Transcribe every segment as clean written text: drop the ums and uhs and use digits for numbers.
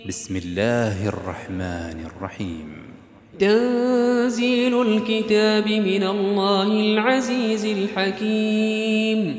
بسم الله الرحمن الرحيم. تنزيل الكتاب من الله العزيز الحكيم.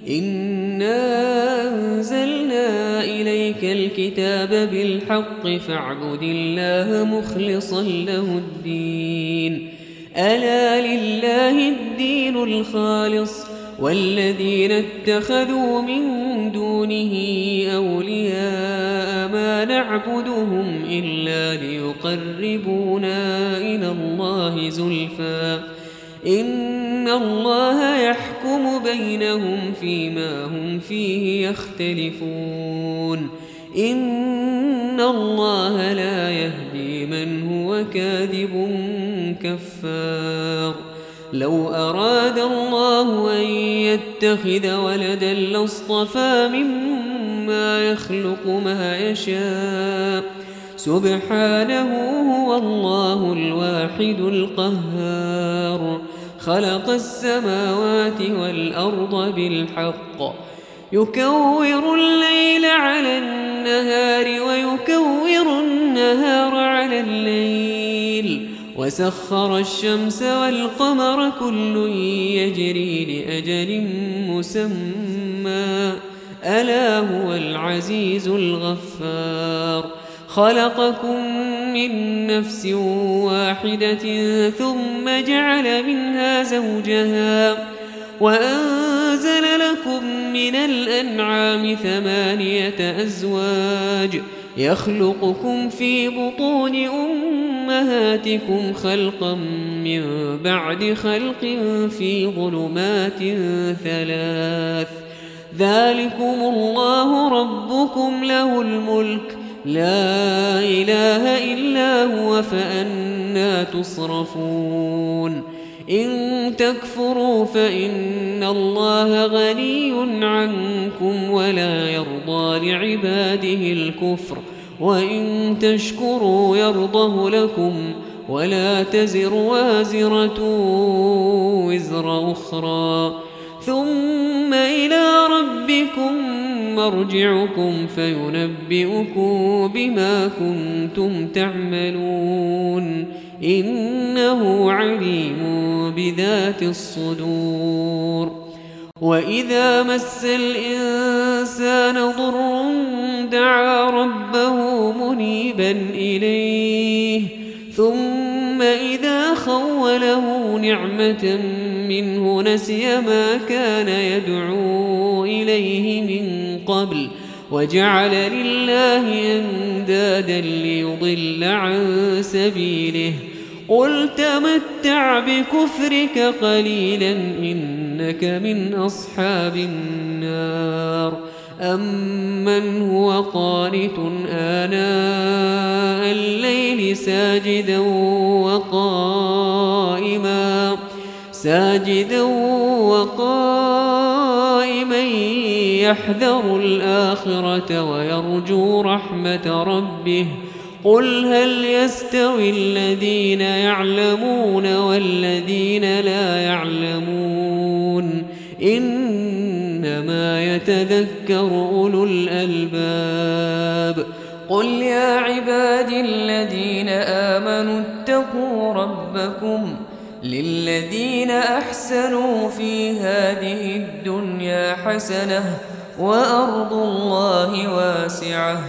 إنا أنزلنا إليك الكتاب بالحق فاعبد الله مخلصا له الدين. ألا لله الدين الخالص والذين اتخذوا من دونه أولياء ما نعبدهم إلا ليقربونا إلى الله زلفى إن الله يحكم بينهم فيما هم فيه يختلفون. إن الله لا يهدي من هو كاذب كفار. لو أراد الله أن يتخذ ولدا لاصطفى مما يخلق ما يشاء سبحانه هو الله الواحد القهار. خلق السماوات والأرض بالحق يكور الليل على النهار ويكور النهار على الليل وسخر الشمس والقمر كل يجري لأجل مسمى ألا هو العزيز الغفار. خلقكم من نفس واحدة ثم جعل منها زوجها وأنزل لكم من الأنعام 8 أزواج يخلقكم في بطون أمهاتكم خلقا من بعد خلق في ظلمات 3. ذلكم الله ربكم له الملك لا إله إلا هو فأنى تصرفون. إن تكفروا فإن الله غني عنكم ولا يرضى لعباده الكفر وإن تشكروا يرضه لكم ولا تزر وازرة وزر أخرى ثم إلى ربكم مرجعكم فينبئكم بما كنتم تعملون إنه عليم بذات الصدور. وإذا مس الإنسان ضر دعا ربه منيبا إليه ثم إذا خوله نعمة منه نسي ما كان يدعو إليه من قبل وجعل لله أندادا ليضل عن سبيله. قل تمتع بكفرك قليلا إنك من أصحاب النار. أمن هو قانت آناء الليل ساجدا وقائما يحذر الآخرة ويرجو رحمة ربه. قل هل يستوي الذين يعلمون والذين لا يعلمون إنما يتذكر أولو الألباب. قل يا عبادي الذين آمنوا اتقوا ربكم للذين أحسنوا في هذه الدنيا حسنة وأرض الله واسعة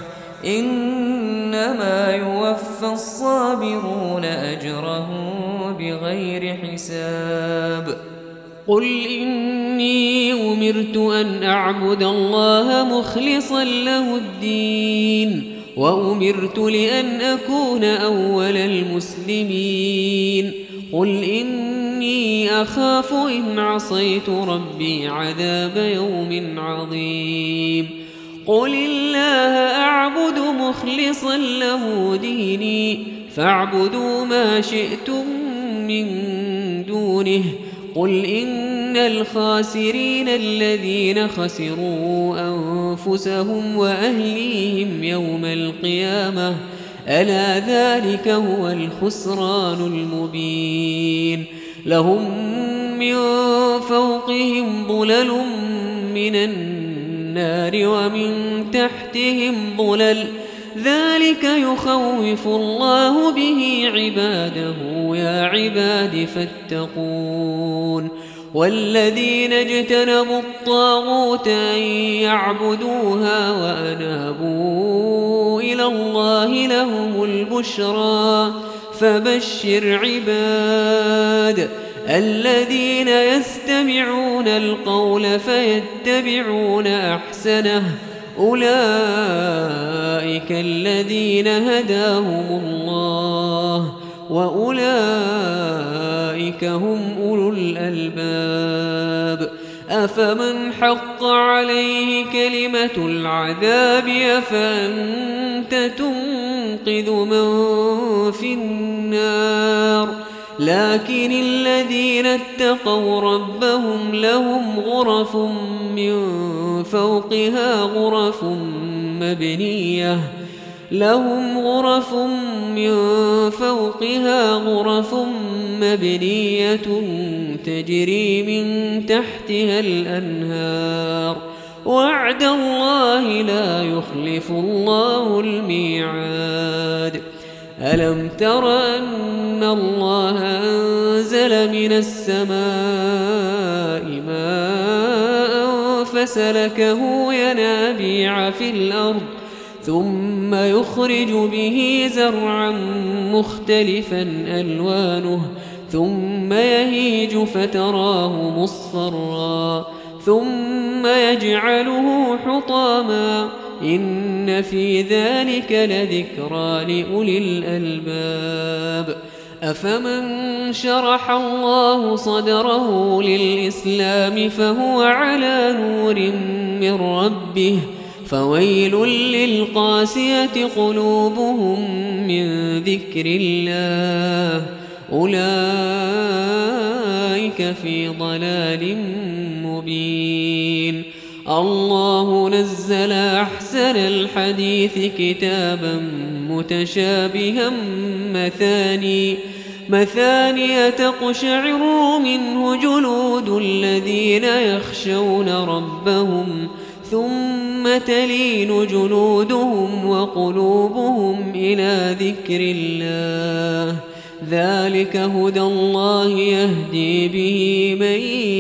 إنما يوفى الصابرون أجرهم بغير حساب. قل إني أمرت أن أعبد الله مخلصا له الدين وأمرت لأن أكون أول المسلمين. قل إني أخاف إن عصيت ربي عذاب يوم عظيم. قل الله أعبد مخلصا له ديني فاعبدوا ما شئتم من دونه. قل إن الخاسرين الذين خسروا أنفسهم وأهليهم يوم القيامة ألا ذلك هو الخسران المبين. لهم من فوقهم ظلل من النار ومن تحتهم ظلل ذلك يخوف الله به عباده يا عباد فاتقون والذين اجتنبوا الطاغوت أن يعبدوها وأنابوا إلى الله لهم البشرى فبشر عباد الذين يستمعون القول فيتبعون أحسنه أولئك الذين هداهم الله وأولئك هم أولو الألباب أفمن حق عليه كلمة العذاب أفأنت تنقذ من في النار لكن الذين اتقوا ربهم لهم غرف من فوقها غرف مبنية تجري من تحتها الأنهار وعد الله لا يخلف الله الميعاد ألم تر أن الله أنزل من السماء ماء فسلكه ينابيع في الأرض ثم يخرج به زرعا مختلفا ألوانه ثم يهيج فتراه مصفرا ثم يجعله حطاما إن في ذلك لذكرى لأولي الألباب أفمن شرح الله صدره للإسلام فهو على نور من ربه فويل للقاسية قلوبهم من ذكر الله أولئك في ضلال مبين الله نزل أحسن الحديث كتابا متشابها مثاني تقشعر منه جلود الذين يخشون ربهم ثم تلين جلودهم وقلوبهم إلى ذكر الله ذلك هدى الله يهدي به من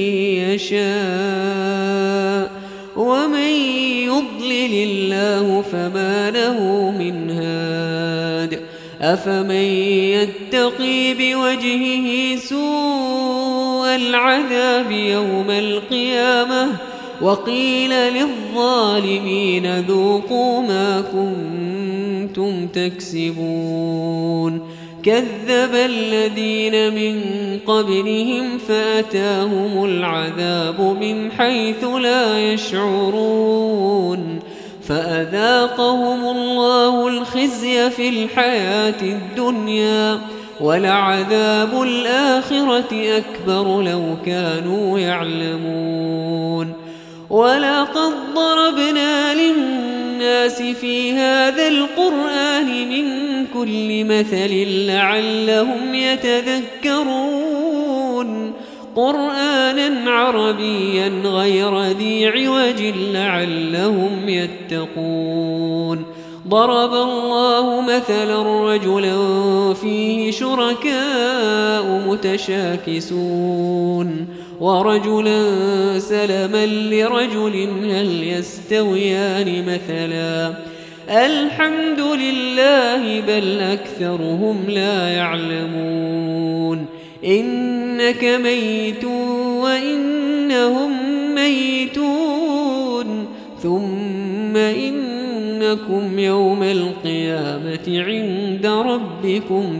يشاء ومن يضلل الله فما له من هاد أفمن يتقي بوجهه سوء العذاب يوم القيامة وقيل للظالمين ذوقوا ما كنتم تكسبون كذب الذين من قبلهم فأتاهم العذاب من حيث لا يشعرون فأذاقهم الله الخزي في الحياة الدنيا ولعذاب الآخرة أكبر لو كانوا يعلمون ولقد ضربنا للناس في هذا القرآن من كل مثل لعلهم يتذكرون قرآنا عربيا غير ذي عوج لعلهم يتقون ضرب الله مثلا رجلا فيه شركاء متشاكسون ورجلا سلما لرجل هل يستويان مثلا الحمد لله بل أكثرهم لا يعلمون إنك ميت وإنهم ميتون ثم إنكم يوم القيامة عند ربكم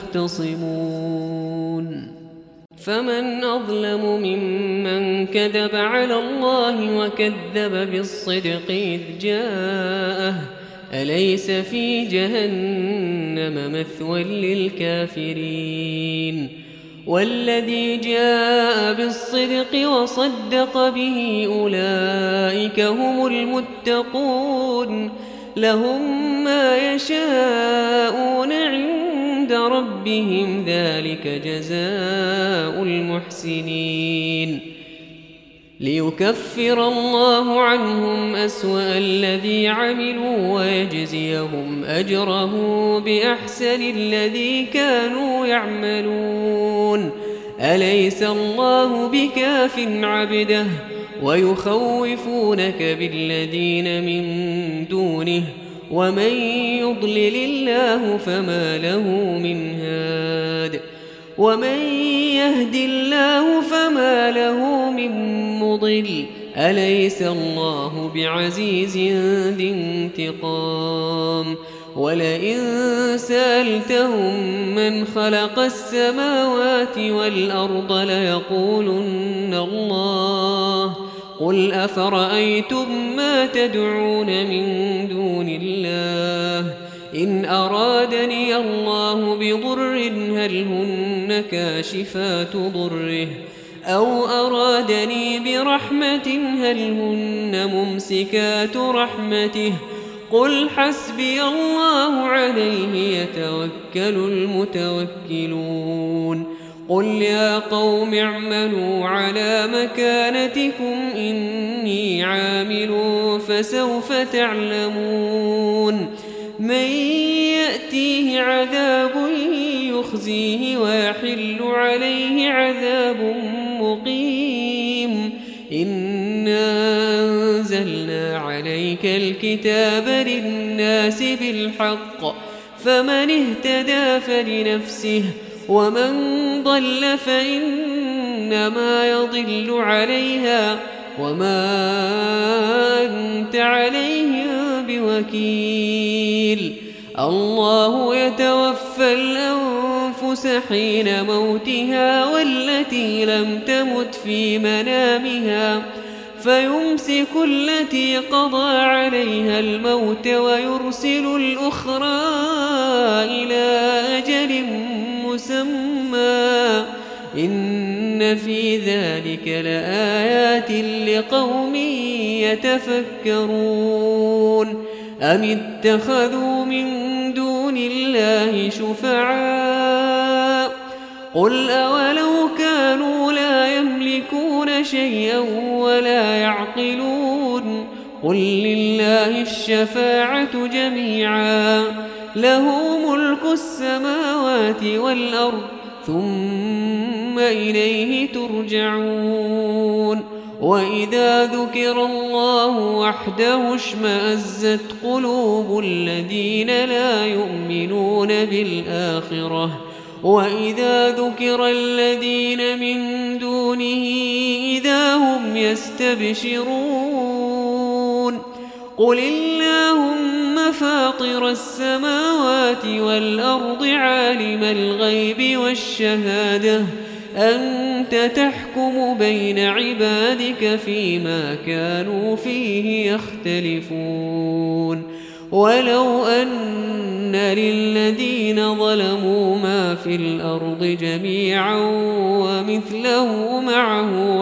تختصمون فمن أظلم ممن كذب على الله وكذب بالصدق إذ جاءه أليس في جهنم مثوى للكافرين والذي جاء بالصدق وصدق به أولئك هم المتقون لهم ما يشاءون عند ربهم ذلك جزاء المحسنين ليكفر الله عنهم أسوأ الذي عملوا ويجزيهم أجره بأحسن الذي كانوا يعملون. أليس الله بكاف عبده ويخوفونك بالذين من دونه ومن يضلل الله فما له من هاد ومن يهد الله فما له من مضل. أليس الله بعزيز ذي انتقام؟ ولئن سألتهم من خلق السماوات والأرض ليقولن الله. قل أفرأيتم ما تدعون من دون الله إن أرادني الله بضر هل هن كاشفات ضره أو أرادني برحمة هل هن ممسكات رحمته قل حسبي الله عليه يتوكل المتوكلون. قل يا قوم اعملوا على مكانتكم إني عامل فسوف تعلمون من يأتيه عذاب يخزيه ويحل عليه عذاب مقيم. إنا أنزلنا عليك الكتاب للناس بالحق فمن اهتدى فلنفسه ومن ضل فإنما يضل عليها وما أنت عليهم بوكيل. الله يتوفى الأنفس حين موتها والتي لم تمت في منامها فيمسك التي قضى عليها الموت ويرسل الأخرى إلى أجل مسمى إن في ذلك لآيات لقوم يتفكرون. أم اتخذوا من دون الله شفعاء قل أولو كانوا لا يملكون شيئا ولا يعقلون قل لله الشفاعة جميعا له ملك السماوات والأرض ثم إليه ترجعون. وإذا ذكر الله وحده اشمأزت قلوب الذين لا يؤمنون بالآخرة وإذا ذكر الذين من دونه إذا هم يستبشرون. قل اللهم فاطر السماوات والأرض عالم الغيب والشهادة أنت تحكم بين عبادك فيما كانوا فيه يختلفون. ولو أن للذين ظلموا ما في الأرض جميعا ومثله معه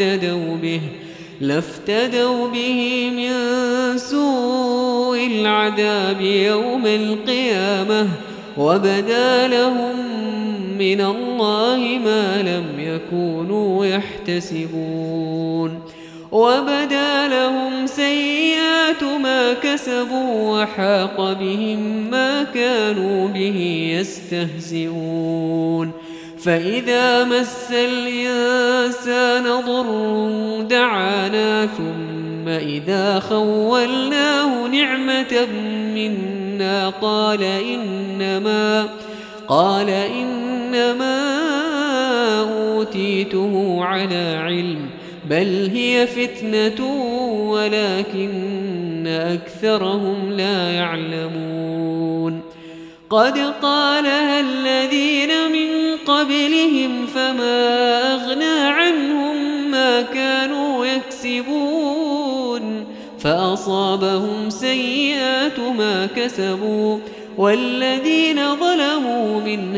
لافتدوا به من سوء العذاب يوم القيامة وبدا لهم من الله ما لم يكونوا يحتسبون. وبدا لهم سيئات ما كسبوا وحاق بهم ما كانوا به يستهزئون. فإذا مس الإنسان ضر دعانا ثم إذا خولناه نعمة منا قال إنما أوتيته على علم بل هي فتنة ولكن أكثرهم لا يعلمون. قد قالها الذين من قبلهم فما أغنى عنهم ما كانوا يكسبون فأصابهم سيئات ما كسبوا والذين ظلموا من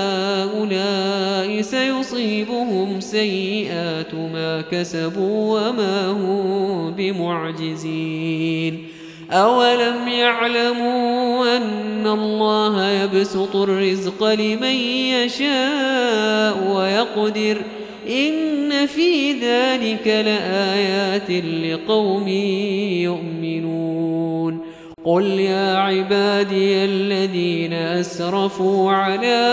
هؤلاء سيصيبهم سيئات ما كسبوا وما هم بمعجزين. أولم يعلموا أن الله يبسط الرزق لمن يشاء إن في ذلك لآيات لقوم يؤمنون قل يا عبادي الذين أسرفوا على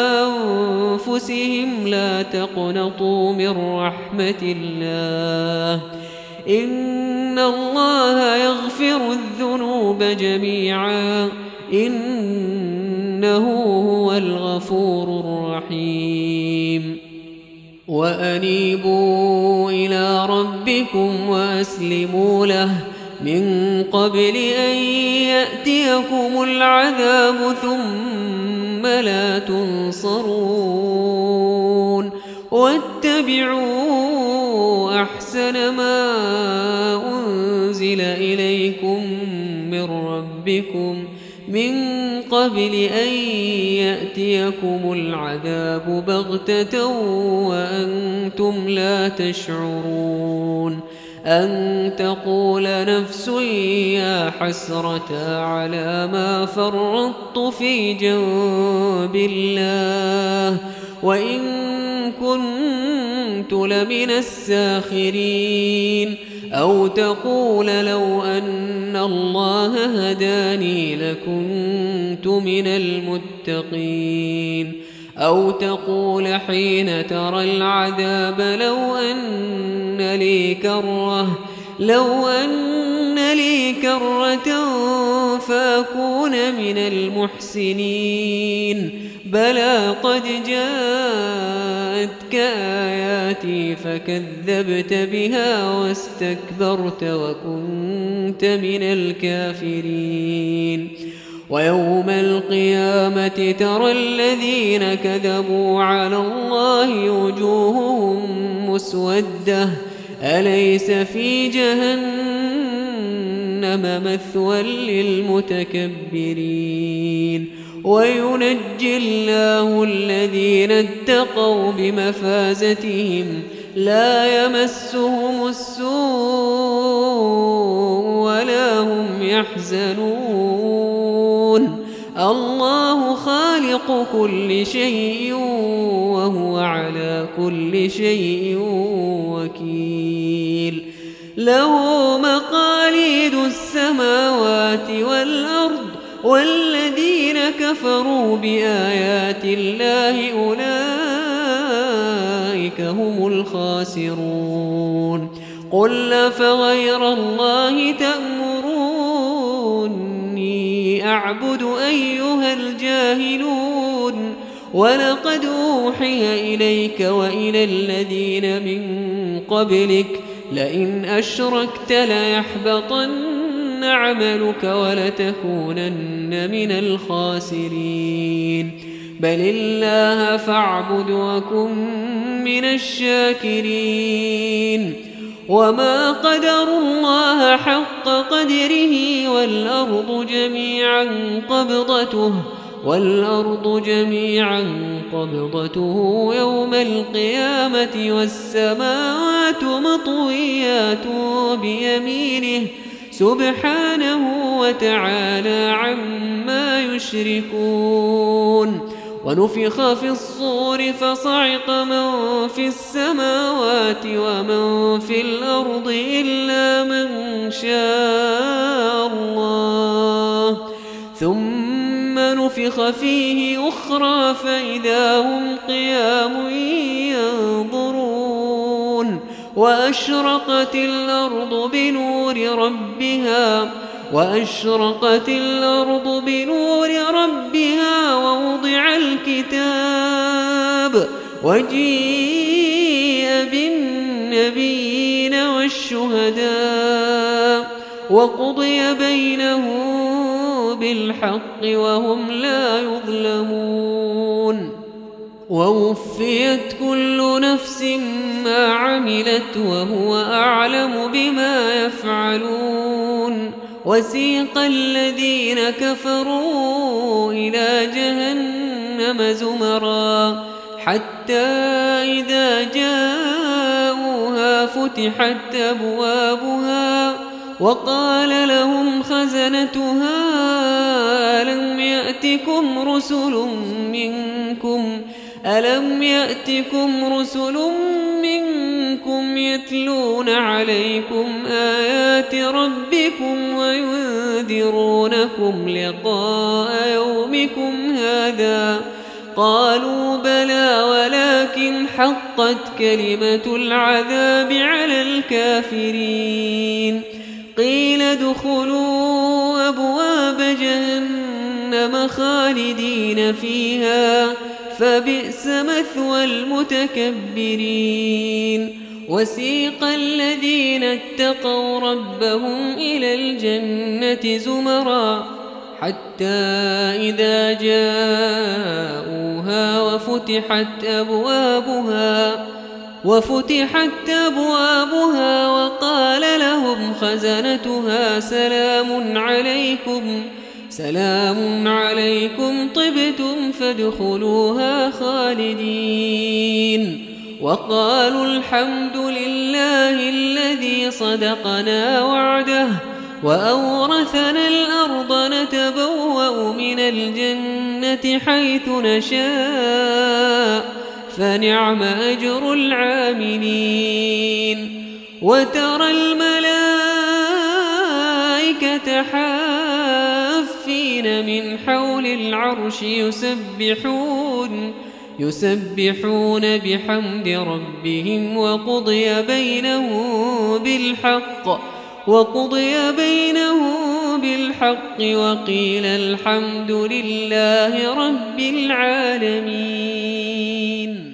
أنفسهم لا تقنطوا من رحمة الله إن الله يغفر الذنوب جميعا إنه هو الغفور الرحيم وأنيبوا إلى ربكم وأسلموا له من قبل أن يأتيكم العذاب ثم لا تنصرون واتبعوا أحسن ما أنزل إليكم من ربكم من قبل أن يأتيكم العذاب بغتة وأنتم لا تشعرون أن تقول نفس يا حسرة على ما فرطت في جنب الله وإن كنت لمن الساخرين أو تقول لو أن الله هداني لكنت من المتقين أو تقول حين ترى العذاب لو أن لي كرة فأكون من المحسنين بلى قد جاءتك آياتي فكذبت بها واستكبرت وكنت من الكافرين ويوم القيامة ترى الذين كذبوا على الله وجوههم مسودة أليس في جهنم مثوى للمتكبرين وينجي الله الذين اتقوا بمفازتهم لا يمسهم السوء ولا هم يحزنون الله خالق كل شيء وهو على كل شيء وكيل له مقاليد السماوات والأرض والذين كفروا بآيات الله أولئك هم الخاسرون قل أفغير الله تأمروني أعبد أيها الجاهلون ولقد أوحي إليك وإلى الذين من قبلك لئن أشركت ليحبطن عملك ولتكونن من الخاسرين بل الله فاعبد وكن من الشاكرين وما قدروا الله حق قدره والأرض جميعا قبضته يوم القيامة والسماوات مطويات بيمينه سبحانه وتعالى عما يشركون ونفخ في الصور فصعق من في السماوات ومن في الأرض إلا من شاء الله ثم نفخ فيه أخرى فإذا هم قيام ينظرون وأشرقت الأرض بنور ربها ووضع الكتاب وجيء بالنبيين والشهداء وقضي بينهم بالحق وهم لا يظلمون ووفيت كل نفس ما عملت وهو أعلم بما يفعلون وسيق الذين كفروا إلى جهنم زمرا حتى إذا جاءوها فتحت أبوابها وقال لهم خزنتها ألم يأتكم رسل منكم ألم يأتكم رسل منكم يتلون عليكم آيات ربكم وينذرونكم لقاء يومكم هذا؟ قالوا بلى ولكن حقت كلمة العذاب على الكافرين. قيل ادخلوا أبواب جهنم خالدين فيها فبئس مثوى المتكبرين. وسيق الذين اتقوا ربهم إلى الجنة زمرا حتى إذا جاءوها وفتحت أبوابها وقال لهم خزنتها سلام عليكم طبتم فادخلوها خالدين. وقالوا الحمد لله الذي صدقنا وعده وأورثنا الأرض نتبوأ من الجنة حيث نشاء فنعم أجر العاملين. وترى الملائكة حافين من حول العرش يسبحون بحمد ربهم وقضي بينهم بالحق وقيل الحمد لله رب العالمين.